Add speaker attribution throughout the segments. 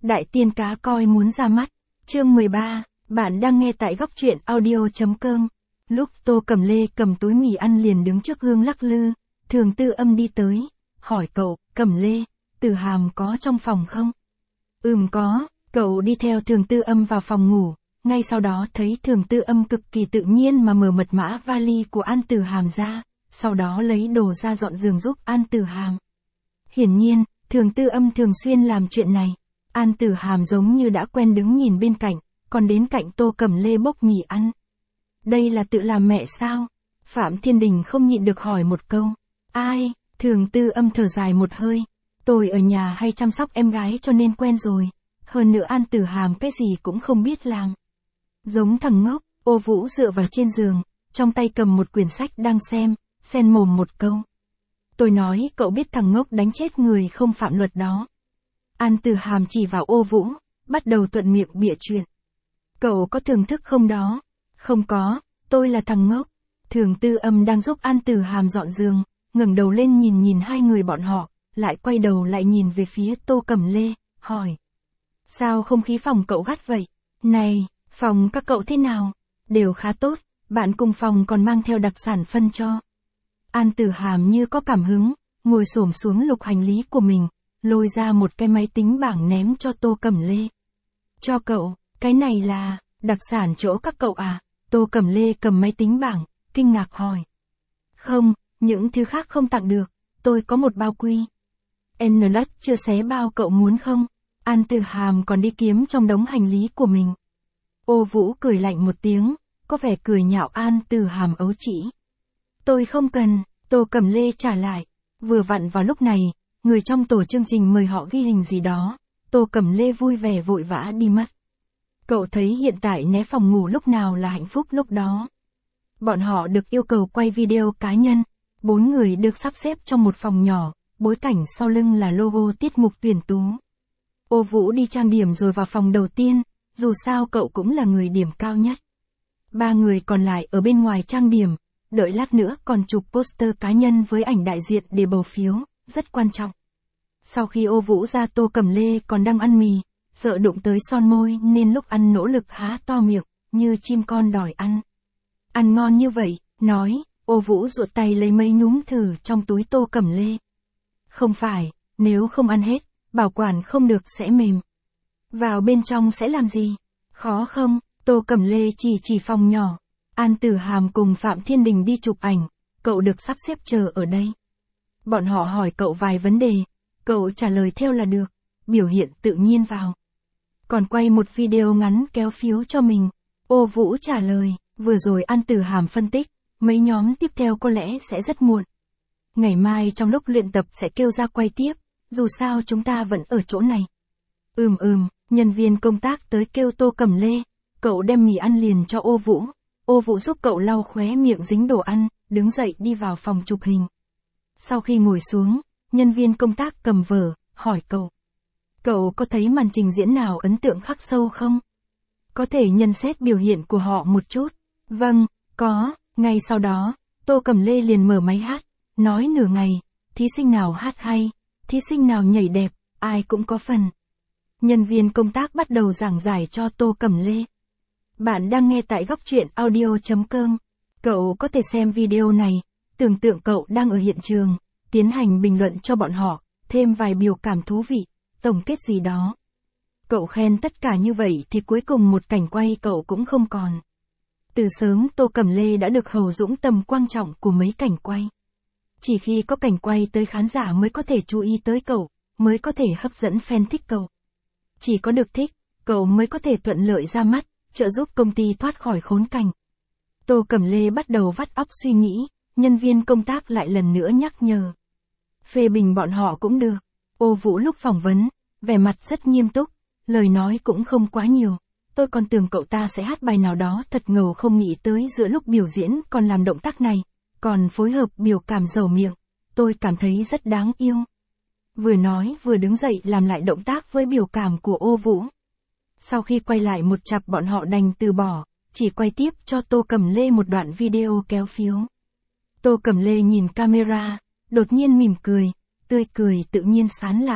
Speaker 1: Đại tiên cá coi muốn ra mắt. Chương 13, bạn đang nghe tại góc truyện audio.com. Lúc Tô Cẩm Lê cầm túi mì ăn liền đứng trước gương lắc lư, Thường Tư Âm đi tới, hỏi cậu, Cẩm Lê, Từ Hàm có trong phòng không? Có, cậu đi theo Thường Tư Âm vào phòng ngủ, ngay sau đó thấy Thường Tư Âm cực kỳ tự nhiên mà mở mật mã vali của An Tử Hàm ra, sau đó lấy đồ ra dọn giường giúp An Tử Hàm. Hiển nhiên, Thường Tư Âm thường xuyên làm chuyện này. An Tử Hàm giống như đã quen đứng nhìn bên cạnh, còn đến cạnh Tô Cẩm Lê bốc mì ăn. Đây là tự làm mẹ sao? Phạm Thiên Đình không nhịn được hỏi một câu. Ai? Thường Tư Âm thở dài một hơi. Tôi ở nhà hay chăm sóc em gái cho nên quen rồi. Hơn nữa An Tử Hàm cái gì cũng không biết làm. Giống thằng ngốc, Ô Vũ dựa vào trên giường, trong tay cầm một quyển sách đang xem, xen mồm một câu. Tôi nói cậu biết thằng ngốc đánh chết người không phạm luật đó. An Tử Hàm chỉ vào Ô Vũ, bắt đầu thuận miệng bịa chuyện. Cậu có thưởng thức không đó? Không có, tôi là thằng ngốc. Thường Tư Âm đang giúp An Tử Hàm dọn giường, ngẩng đầu lên nhìn hai người bọn họ, lại quay đầu lại nhìn về phía Tô Cẩm Lê, hỏi. Sao không khí phòng cậu gắt vậy? Này, phòng các cậu thế nào? Đều khá tốt, bạn cùng phòng còn mang theo đặc sản phân cho. An Tử Hàm như có cảm hứng, ngồi xổm xuống lục hành lý của mình, lôi ra một cái máy tính bảng ném cho Tô Cẩm Lê. Cho cậu, cái này là, đặc sản chỗ các cậu à? Tô Cẩm Lê cầm máy tính bảng, kinh ngạc hỏi. Không, những thứ khác không tặng được, tôi có một bao quy. Nlất chưa xé bao cậu muốn không? An Tử Hàm còn đi kiếm trong đống hành lý của mình. Ô Vũ cười lạnh một tiếng, có vẻ cười nhạo An Tử Hàm ấu trĩ. Tôi không cần, Tô Cẩm Lê trả lại. Vừa vặn vào lúc này, người trong tổ chương trình mời họ ghi hình gì đó, Tô Cẩm Lê vui vẻ vội vã đi mất. Cậu thấy hiện tại né phòng ngủ lúc nào là hạnh phúc lúc đó. Bọn họ được yêu cầu quay video cá nhân, 4 người được sắp xếp trong một phòng nhỏ, bối cảnh sau lưng là logo tiết mục tuyển tú. Ô Vũ đi trang điểm rồi vào phòng đầu tiên, dù sao cậu cũng là người điểm cao nhất. 3 người còn lại ở bên ngoài trang điểm, đợi lát nữa còn chụp poster cá nhân với ảnh đại diện để bầu phiếu, rất quan trọng. Sau khi Ô Vũ ra, Tô Cẩm Lê còn đang ăn mì, sợ đụng tới son môi nên lúc ăn nỗ lực há to miệng, như chim con đòi ăn. Ăn ngon như vậy, nói, Ô Vũ ruột tay lấy mấy nhúm thử trong túi Tô Cẩm Lê. Không phải, nếu không ăn hết, bảo quản không được sẽ mềm. Vào bên trong sẽ làm gì? Khó không? Tô Cẩm Lê chỉ phòng nhỏ. An Tử Hàm cùng Phạm Thiên Đình đi chụp ảnh, cậu được sắp xếp chờ ở đây. Bọn họ hỏi cậu vài vấn đề, cậu trả lời theo là được, biểu hiện tự nhiên vào. Còn quay một video ngắn kéo phiếu cho mình. Ô Vũ trả lời, vừa rồi An Tử Hàm phân tích, mấy nhóm tiếp theo có lẽ sẽ rất muộn. Ngày mai trong lúc luyện tập sẽ kêu ra quay tiếp, dù sao chúng ta vẫn ở chỗ này. Nhân viên công tác tới kêu Tô Cẩm Lê, cậu đem mì ăn liền cho Ô Vũ. Ô Vũ giúp cậu lau khóe miệng dính đồ ăn, đứng dậy đi vào phòng chụp hình. Sau khi ngồi xuống, nhân viên công tác cầm vở, hỏi cậu. Cậu có thấy màn trình diễn nào ấn tượng khắc sâu không? Có thể nhận xét biểu hiện của họ một chút. Vâng, có. Ngay sau đó, Tô Cẩm Lê liền mở máy hát, nói nửa ngày, thí sinh nào hát hay, thí sinh nào nhảy đẹp, ai cũng có phần. Nhân viên công tác bắt đầu giảng giải cho Tô Cẩm Lê. Bạn đang nghe tại góc truyện audio.com. Cậu có thể xem video này, tưởng tượng cậu đang ở hiện trường, tiến hành bình luận cho bọn họ, thêm vài biểu cảm thú vị, tổng kết gì đó. Cậu khen tất cả như vậy thì cuối cùng một cảnh quay cậu cũng không còn. Từ sớm Tô Cẩm Lê đã được hầu dũng tầm quan trọng của mấy cảnh quay. Chỉ khi có cảnh quay tới khán giả mới có thể chú ý tới cậu, mới có thể hấp dẫn fan thích cậu. Chỉ có được thích, cậu mới có thể thuận lợi ra mắt, trợ giúp công ty thoát khỏi khốn cảnh. Tô Cẩm Lê bắt đầu vắt óc suy nghĩ, nhân viên công tác lại lần nữa nhắc nhở. Phê bình bọn họ cũng được. Ô Vũ lúc phỏng vấn, vẻ mặt rất nghiêm túc, lời nói cũng không quá nhiều. Tôi còn tưởng cậu ta sẽ hát bài nào đó thật ngầu, không nghĩ tới giữa lúc biểu diễn còn làm động tác này, còn phối hợp biểu cảm dầu miệng. Tôi cảm thấy rất đáng yêu. Vừa nói vừa đứng dậy làm lại động tác với biểu cảm của Ô Vũ. Sau khi quay lại một chặp bọn họ đành từ bỏ, chỉ quay tiếp cho Tô Cẩm Lê một đoạn video kéo phiếu. Tô Cẩm Lê nhìn camera, đột nhiên mỉm cười, tươi cười tự nhiên sán lạn,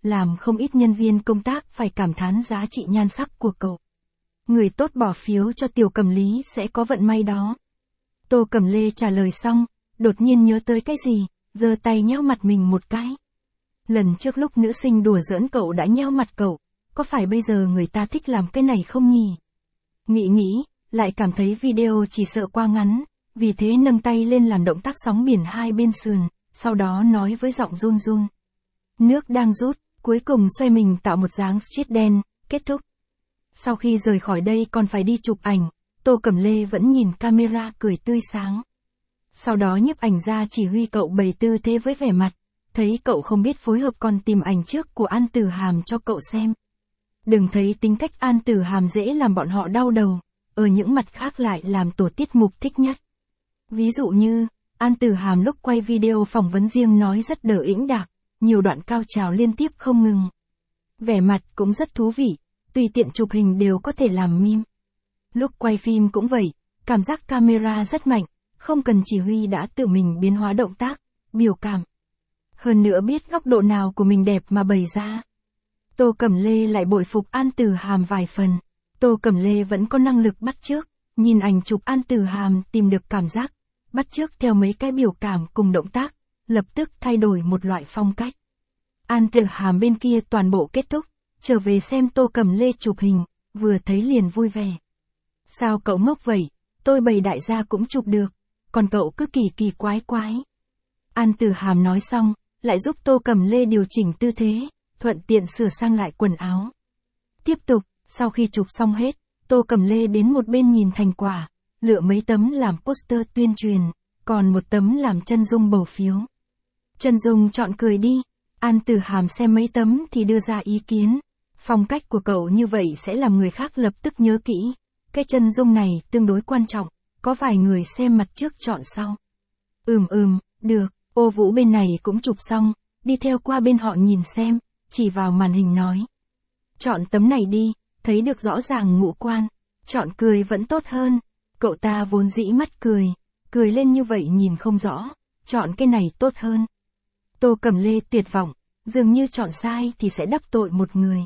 Speaker 1: làm không ít nhân viên công tác phải cảm thán giá trị nhan sắc của cậu. Người tốt bỏ phiếu cho Tiểu Cẩm Lý sẽ có vận may đó. Tô Cẩm Lê trả lời xong, đột nhiên nhớ tới cái gì, giơ tay nhéo mặt mình một cái. Lần trước lúc nữ sinh đùa giỡn cậu đã nhéo mặt cậu, có phải bây giờ người ta thích làm cái này không nhỉ? Nghĩ, lại cảm thấy video chỉ sợ quá ngắn, vì thế nâng tay lên làm động tác sóng biển hai bên sườn, sau đó nói với giọng run run. Nước đang rút, cuối cùng xoay mình tạo một dáng strip đen, kết thúc. Sau khi rời khỏi đây còn phải đi chụp ảnh, Tô Cẩm Lê vẫn nhìn camera cười tươi sáng. Sau đó nhiếp ảnh ra chỉ huy cậu bày tư thế với vẻ mặt, thấy cậu không biết phối hợp còn tìm ảnh trước của An Tử Hàm cho cậu xem. Đừng thấy tính cách An Tử Hàm dễ làm bọn họ đau đầu, ở những mặt khác lại làm tổ tiết mục thích nhất. Ví dụ như, An Tử Hàm lúc quay video phỏng vấn riêng nói rất đỡ ĩnh đạc, nhiều đoạn cao trào liên tiếp không ngừng. Vẻ mặt cũng rất thú vị, tùy tiện chụp hình đều có thể làm meme. Lúc quay phim cũng vậy, cảm giác camera rất mạnh, không cần chỉ huy đã tự mình biến hóa động tác, biểu cảm. Hơn nữa biết góc độ nào của mình đẹp mà bày ra. Tô Cẩm Lê lại bội phục An Tử Hàm vài phần. Tô Cẩm Lê vẫn có năng lực bắt chước, nhìn ảnh chụp An Tử Hàm tìm được cảm giác, bắt chước theo mấy cái biểu cảm cùng động tác, lập tức thay đổi một loại phong cách. An Tử Hàm bên kia toàn bộ kết thúc, trở về xem Tô Cẩm Lê chụp hình, vừa thấy liền vui vẻ. Sao cậu ngốc vậy, tôi bày đại gia cũng chụp được, còn cậu cứ kỳ quái. An Tử Hàm nói xong, lại giúp Tô Cẩm Lê điều chỉnh tư thế, thuận tiện sửa sang lại quần áo. Tiếp tục, sau khi chụp xong hết, Tô Cẩm Lê đến một bên nhìn thành quả, lựa mấy tấm làm poster tuyên truyền, còn một tấm làm chân dung bầu phiếu. Chân dung chọn cười đi, An Tử Hàm xem mấy tấm thì đưa ra ý kiến. Phong cách của cậu như vậy sẽ làm người khác lập tức nhớ kỹ. Cái chân dung này tương đối quan trọng, có vài người xem mặt trước chọn sau. Được, Ô Vũ bên này cũng chụp xong, đi theo qua bên họ nhìn xem, chỉ vào màn hình nói. Chọn tấm này đi, thấy được rõ ràng ngũ quan, chọn cười vẫn tốt hơn. Cậu ta vốn dĩ mắt cười lên như vậy nhìn không rõ, chọn cái này tốt hơn. Tô Cẩm Lê tuyệt vọng, dường như chọn sai thì sẽ đắc tội một người.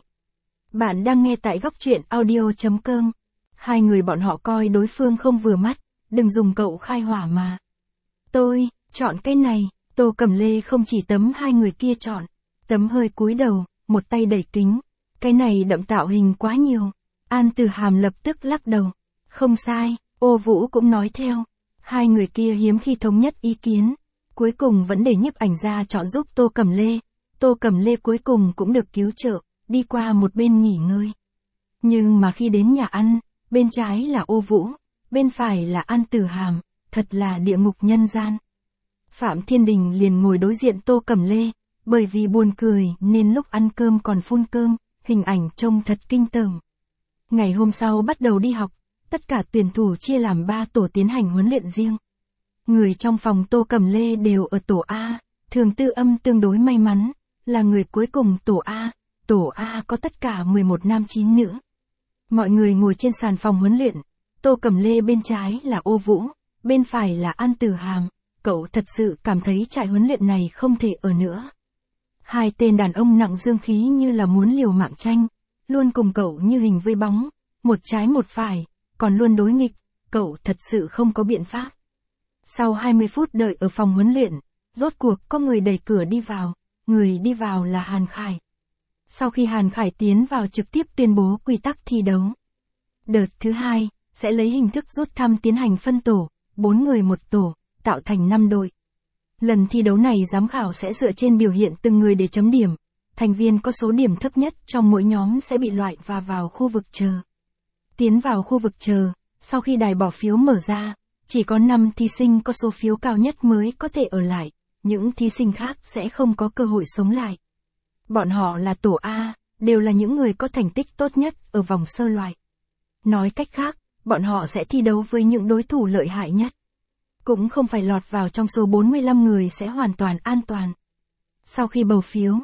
Speaker 1: Bạn đang nghe tại góc truyện audio.com. Hai người bọn họ coi đối phương không vừa mắt, đừng dùng cậu khai hỏa mà. Tôi, chọn cái này, Tô Cẩm Lê không chỉ tấm hai người kia chọn, tấm hơi cúi đầu, một tay đẩy kính. Cái này đậm tạo hình quá nhiều. An Tử Hàm lập tức lắc đầu. Không sai, Ô Vũ cũng nói theo. Hai người kia hiếm khi thống nhất ý kiến. Cuối cùng vẫn để nhiếp ảnh ra chọn giúp Tô Cẩm Lê. Tô Cẩm Lê cuối cùng cũng được cứu trợ, đi qua một bên nghỉ ngơi. Nhưng mà khi đến nhà ăn, bên trái là Ô Vũ, bên phải là An Tử Hàm, thật là địa ngục nhân gian. Phạm Thiên Đình liền ngồi đối diện Tô Cẩm Lê, bởi vì buồn cười nên lúc ăn cơm còn phun cơm, hình ảnh trông thật kinh tởm. Ngày hôm sau bắt đầu đi học, tất cả tuyển thủ chia làm 3 tổ tiến hành huấn luyện riêng. Người trong phòng Tô Cẩm Lê đều ở tổ A, Thường Tư Âm tương đối may mắn, là người cuối cùng tổ A. Tổ A có tất cả 11 nam 9 nữ. Mọi người ngồi trên sàn phòng huấn luyện, Tô Cẩm Lê bên trái là Ô Vũ, bên phải là An Tử Hàm. Cậu thật sự cảm thấy trại huấn luyện này không thể ở nữa. Hai tên đàn ông nặng dương khí như là muốn liều mạng tranh, luôn cùng cậu như hình với bóng, một trái một phải, còn luôn đối nghịch, cậu thật sự không có biện pháp. Sau 20 phút đợi ở phòng huấn luyện, rốt cuộc có người đẩy cửa đi vào, người đi vào là Hàn Khải. Sau khi Hàn Khải tiến vào trực tiếp tuyên bố quy tắc thi đấu. Đợt thứ 2, sẽ lấy hình thức rút thăm tiến hành phân tổ, 4 người một tổ, tạo thành 5 đội. Lần thi đấu này giám khảo sẽ dựa trên biểu hiện từng người để chấm điểm. Thành viên có số điểm thấp nhất trong mỗi nhóm sẽ bị loại và vào khu vực chờ. Tiến vào khu vực chờ, sau khi đài bỏ phiếu mở ra, chỉ có 5 thí sinh có số phiếu cao nhất mới có thể ở lại, những thí sinh khác sẽ không có cơ hội sống lại. Bọn họ là tổ A, đều là những người có thành tích tốt nhất ở vòng sơ loại. Nói cách khác, bọn họ sẽ thi đấu với những đối thủ lợi hại nhất. Cũng không phải lọt vào trong số 45 người sẽ hoàn toàn an toàn. Sau khi bầu phiếu,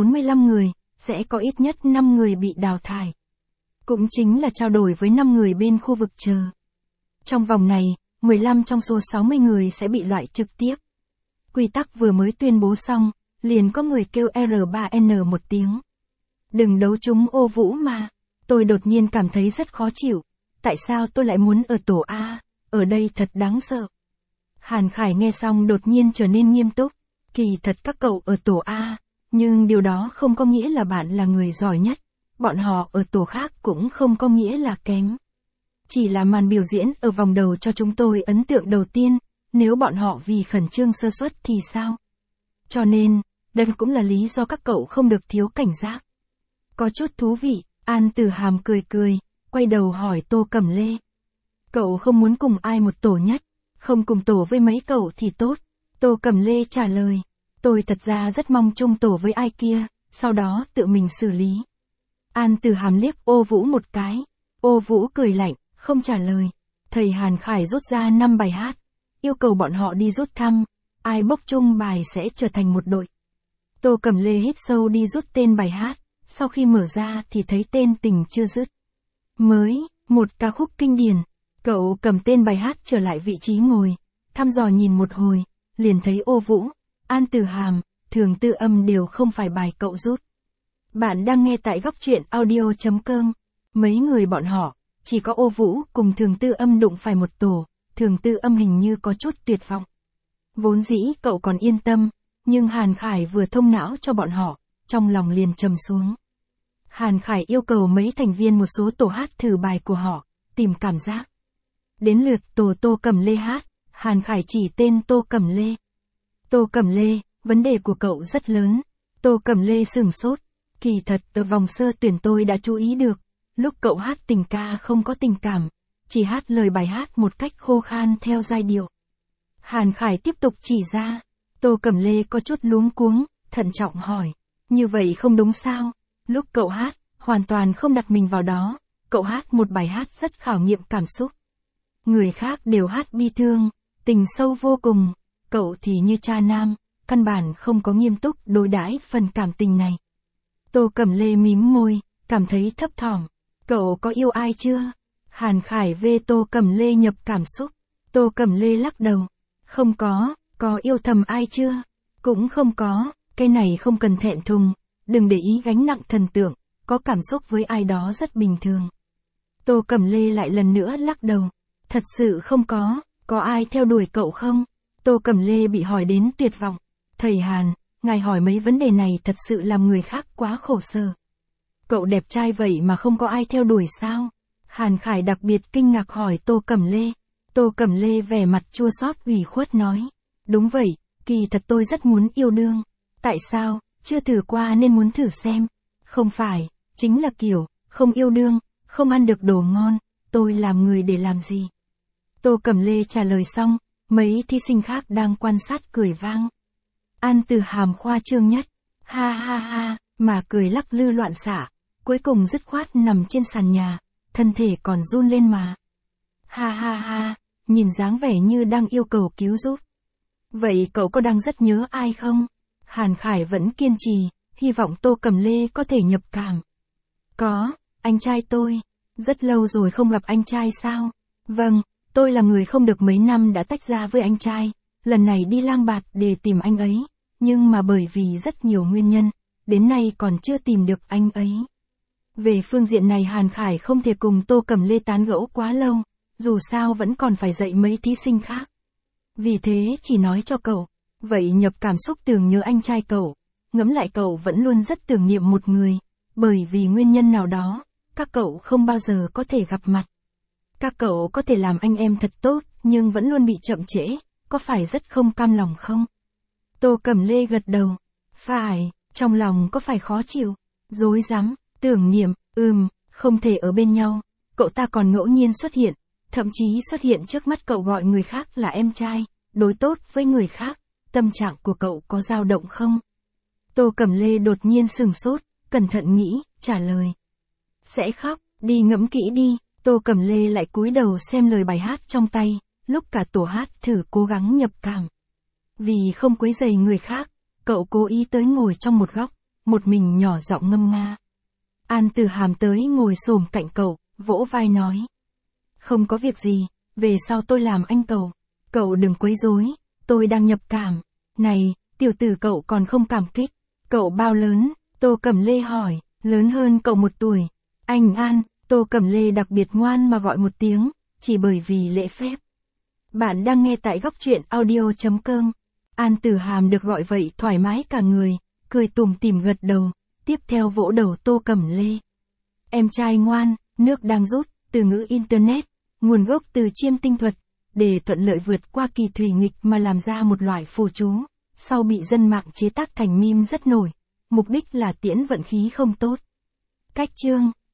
Speaker 1: 45 người, sẽ có ít nhất 5 người bị đào thải. Cũng chính là trao đổi với 5 người bên khu vực chờ. Trong vòng này, 15 trong số 60 người sẽ bị loại trực tiếp. Quy tắc vừa mới tuyên bố xong, liền có người kêu R3N một tiếng, Đừng đấu chúng ô vũ mà. Tôi đột nhiên cảm thấy rất khó chịu. Tại sao tôi lại muốn ở tổ A? Ở đây thật đáng sợ. Hàn Khải nghe xong đột nhiên trở nên nghiêm túc. Kỳ thật các cậu ở tổ A, nhưng điều đó không có nghĩa là bạn là người giỏi nhất. Bọn họ ở tổ khác cũng không có nghĩa là kém. Chỉ là màn biểu diễn ở vòng đầu cho chúng tôi ấn tượng đầu tiên, nếu bọn họ vì khẩn trương sơ suất thì sao? Cho nên, đây cũng là lý do các cậu không được thiếu cảnh giác. Có chút thú vị, An Tử Hàm cười cười, quay đầu hỏi Tô Cẩm Lê. Cậu không muốn cùng ai một tổ nhất, không cùng tổ với mấy cậu thì tốt. Tô Cẩm Lê trả lời, tôi thật ra rất mong chung tổ với ai kia, sau đó tự mình xử lý. An Tử Hàm liếc Ô Vũ một cái, Ô Vũ cười lạnh, không trả lời. Thầy Hàn Khải rút ra 5 bài hát, yêu cầu bọn họ đi rút thăm, ai bốc chung bài sẽ trở thành một đội. Tô Cẩm Lê hít sâu đi rút tên bài hát, sau khi mở ra thì thấy tên Tình Chưa Dứt. Mới, một ca khúc kinh điển, cậu cầm tên bài hát trở lại vị trí ngồi, thăm dò nhìn một hồi, liền thấy Ô Vũ, An Tử Hàm, Thường Tư Âm đều không phải bài cậu rút. Bạn đang nghe tại góc truyện audio.com. Mấy người bọn họ, chỉ có Ô Vũ cùng Thường Tư Âm đụng phải một tổ, Thường Tư Âm hình như có chút tuyệt vọng. Vốn dĩ cậu còn yên tâm, nhưng Hàn Khải vừa thông não cho bọn họ, trong lòng liền trầm xuống. Hàn Khải yêu cầu mấy thành viên một số tổ hát thử bài của họ, tìm cảm giác. Đến lượt tổ Tô Cẩm Lê hát, Hàn Khải chỉ tên Tô Cẩm Lê. Tô Cẩm Lê, vấn đề của cậu rất lớn. Tô Cẩm Lê sửng sốt. Kỳ thật ở vòng sơ tuyển tôi đã chú ý được, lúc cậu hát tình ca không có tình cảm, chỉ hát lời bài hát một cách khô khan theo giai điệu. Hàn Khải tiếp tục chỉ ra. Tô Cẩm Lê có chút luống cuống, thận trọng hỏi. Như vậy không đúng sao? Lúc cậu hát, hoàn toàn không đặt mình vào đó. Cậu hát một bài hát rất khảo nghiệm cảm xúc. Người khác đều hát bi thương, tình sâu vô cùng. Cậu thì như cha nam, căn bản không có nghiêm túc đối đãi phần cảm tình này. Tô Cẩm Lê mím môi, cảm thấy thấp thỏm. Cậu có yêu ai chưa? Hàn Khải vê Tô Cẩm Lê nhập cảm xúc. Tô Cẩm Lê lắc đầu. Không có yêu thầm ai chưa? Cũng không có, cái này không cần thẹn thùng, đừng để ý gánh nặng thần tượng, có cảm xúc với ai đó rất bình thường. Tô Cẩm Lê lại lần nữa lắc đầu. Thật sự không có ai theo đuổi cậu không? Tô Cẩm Lê bị hỏi đến tuyệt vọng. Thầy Hàn, ngài hỏi mấy vấn đề này thật sự làm người khác quá khổ sở. Cậu đẹp trai vậy mà không có ai theo đuổi sao? Hàn Khải đặc biệt kinh ngạc hỏi Tô Cẩm Lê. Tô Cẩm Lê vẻ mặt chua xót ủy khuất nói. Đúng vậy, kỳ thật tôi rất muốn yêu đương. Tại sao, chưa thử qua nên muốn thử xem. Không phải, chính là kiểu, không yêu đương, không ăn được đồ ngon, tôi làm người để làm gì? Tô Cẩm Lê trả lời xong, mấy thí sinh khác đang quan sát cười vang. An Tử Hàm khoa trương nhất, ha ha ha, mà cười lắc lư loạn xạ, cuối cùng dứt khoát nằm trên sàn nhà, thân thể còn run lên mà. Ha ha ha, nhìn dáng vẻ như đang yêu cầu cứu giúp. Vậy cậu có đang rất nhớ ai không? Hàn Khải vẫn kiên trì, hy vọng Tô Cẩm Lê có thể nhập cảm. Có, anh trai tôi. Rất lâu rồi không gặp anh trai sao? Vâng, tôi là người không được mấy năm đã tách ra với anh trai, lần này đi lang bạt để tìm anh ấy, nhưng mà bởi vì rất nhiều nguyên nhân, đến nay còn chưa tìm được anh ấy. Về phương diện này Hàn Khải không thể cùng Tô Cẩm Lê tán gẫu quá lâu, dù sao vẫn còn phải dạy mấy thí sinh khác. Vì thế chỉ nói cho cậu, vậy nhập cảm xúc tưởng nhớ anh trai cậu, ngẫm lại cậu vẫn luôn rất tưởng niệm một người, bởi vì nguyên nhân nào đó, các cậu không bao giờ có thể gặp mặt. Các cậu có thể làm anh em thật tốt, nhưng vẫn luôn bị chậm trễ, có phải rất không cam lòng không? Tô Cẩm Lê gật đầu. Phải, trong lòng có phải khó chịu, rối rắm, tưởng niệm, không thể ở bên nhau. Cậu ta còn ngẫu nhiên xuất hiện, thậm chí xuất hiện trước mắt cậu gọi người khác là em trai, đối tốt với người khác. Tâm trạng của cậu có dao động không? Tô Cẩm Lê đột nhiên sửng sốt, cẩn thận nghĩ, trả lời. Sẽ khóc, đi ngẫm kỹ đi. Tô Cẩm Lê lại cúi đầu xem lời bài hát trong tay, lúc cả tổ hát thử cố gắng nhập cảm. Vì không quấy rầy người khác, cậu cố ý tới ngồi trong một góc, một mình nhỏ giọng ngâm nga. An Tử Hàm tới ngồi xổm cạnh cậu, vỗ vai nói. Không có việc gì, về sau tôi làm anh cậu đừng quấy rối, tôi đang nhập cảm. Này, tiểu tử cậu còn không cảm kích, cậu bao lớn? Tô Cẩm Lê hỏi, Lớn hơn cậu 1 tuổi. Anh An, Tô Cẩm Lê đặc biệt ngoan mà gọi một tiếng, chỉ bởi vì lễ phép. Bạn đang nghe tại góc truyện audio.com. An Tử Hàm được gọi vậy thoải mái cả người, cười tủm tỉm gật đầu, tiếp theo vỗ đầu Tô Cẩm Lê. Em trai ngoan, nước đang rút, từ ngữ Internet, nguồn gốc từ chiêm tinh thuật, để thuận lợi vượt qua kỳ thủy nghịch mà làm ra một loại phù chú, sau bị dân mạng chế tác thành meme rất nổi, mục đích là tiễn vận khí không tốt. Cách chương,